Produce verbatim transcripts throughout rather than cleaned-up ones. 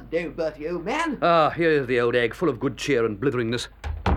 Hello, Bertie, old man. Ah, here's the old egg, full of good cheer and blitheringness.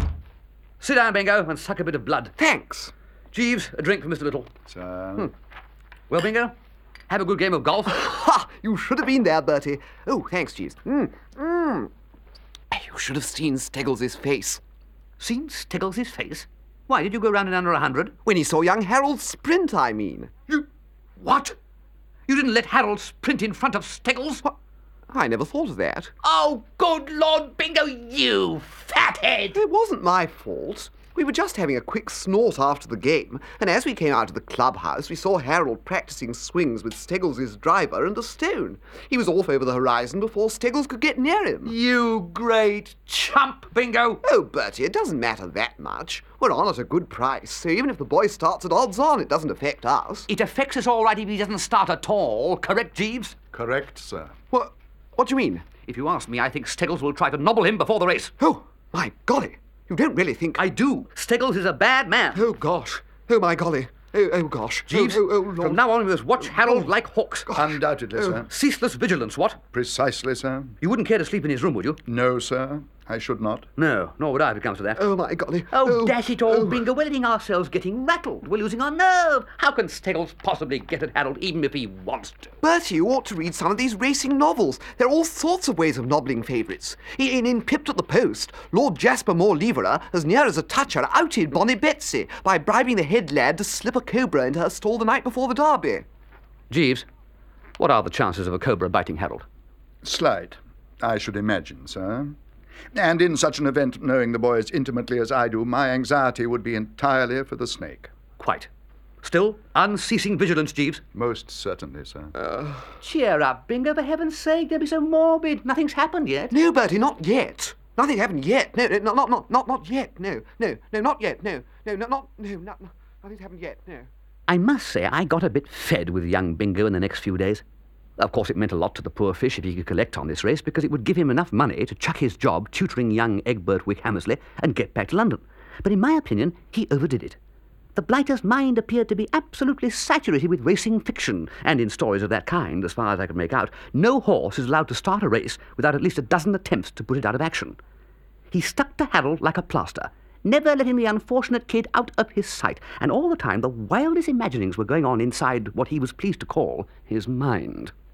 Sit down, Bingo, and suck a bit of blood. Thanks. Jeeves, a drink for Mister Little. Sir. Hmm. Well, Bingo, have a good game of golf. Ha! You should have been there, Bertie. Oh, thanks, Jeeves. Mm. Mm. You should have seen Steggles' face. Seen Steggles' face? Why, did you go round in under a hundred? When he saw young Harold sprint, I mean. You... What? You didn't let Harold sprint in front of Steggles? What? I never thought of that. Oh, good Lord, Bingo, you fathead! It wasn't my fault. We were just having a quick snort after the game, and as we came out of the clubhouse, we saw Harold practicing swings with Steggles' driver and a stone. He was off over the horizon before Steggles could get near him. You great chump, Bingo! Oh, Bertie, it doesn't matter that much. We're on at a good price, so even if the boy starts at odds on, it doesn't affect us. It affects us all right if he doesn't start at all. Correct, Jeeves? Correct, sir. What? What do you mean? If you ask me, I think Steggles will try to nobble him before the race. Oh, my golly. You don't really think... I do. Steggles is a bad man. Oh, gosh. Oh, my golly. Oh, oh gosh. Jeeves, oh, oh, oh, Lord. From now on we must watch Harold like hawks. Undoubtedly, sir. Ceaseless vigilance, what? Precisely, sir. You wouldn't care to sleep in his room, would you? No, sir. I should not. No, nor would I if it comes to that. Oh, my golly. Oh, dash it all, oh. Bingo. We're letting ourselves getting rattled. We're losing our nerve. How can Steggles possibly get at Harold even if he wants to? Bertie, you ought to read some of these racing novels. There are all sorts of ways of nobbling favourites. In, in Pipped at the Post, Lord Jasper Moore Leverer, as near as a toucher, outed Bonnie Betsy by bribing the head lad to slip a cobra into her stall the night before the derby. Jeeves, what are the chances of a cobra biting Harold? Slight, I should imagine, sir. And in such an event, knowing the boy as intimately as I do, my anxiety would be entirely for the snake. Quite. Still, unceasing vigilance, Jeeves. Most certainly, sir. Uh, Cheer up, Bingo, for heaven's sake. Don't be so morbid. Nothing's happened yet. no, Bertie, not yet. Nothing happened yet. No, no, not, not, not, not yet. No, no, no, not yet. No, no, not, not, no, not, no, nothing's happened yet. No. I must say I got a bit fed with young Bingo in the next few days. Of course, it meant a lot to the poor fish if he could collect on this race, because it would give him enough money to chuck his job tutoring young Egbert Wick Hammersley and get back to London. But in my opinion, he overdid it. The blighter's mind appeared to be absolutely saturated with racing fiction, and in stories of that kind, as far as I could make out, no horse is allowed to start a race without at least a dozen attempts to put it out of action. He stuck to Harold like a plaster, never letting the unfortunate kid out of his sight, and all the time the wildest imaginings were going on inside what he was pleased to call his mind.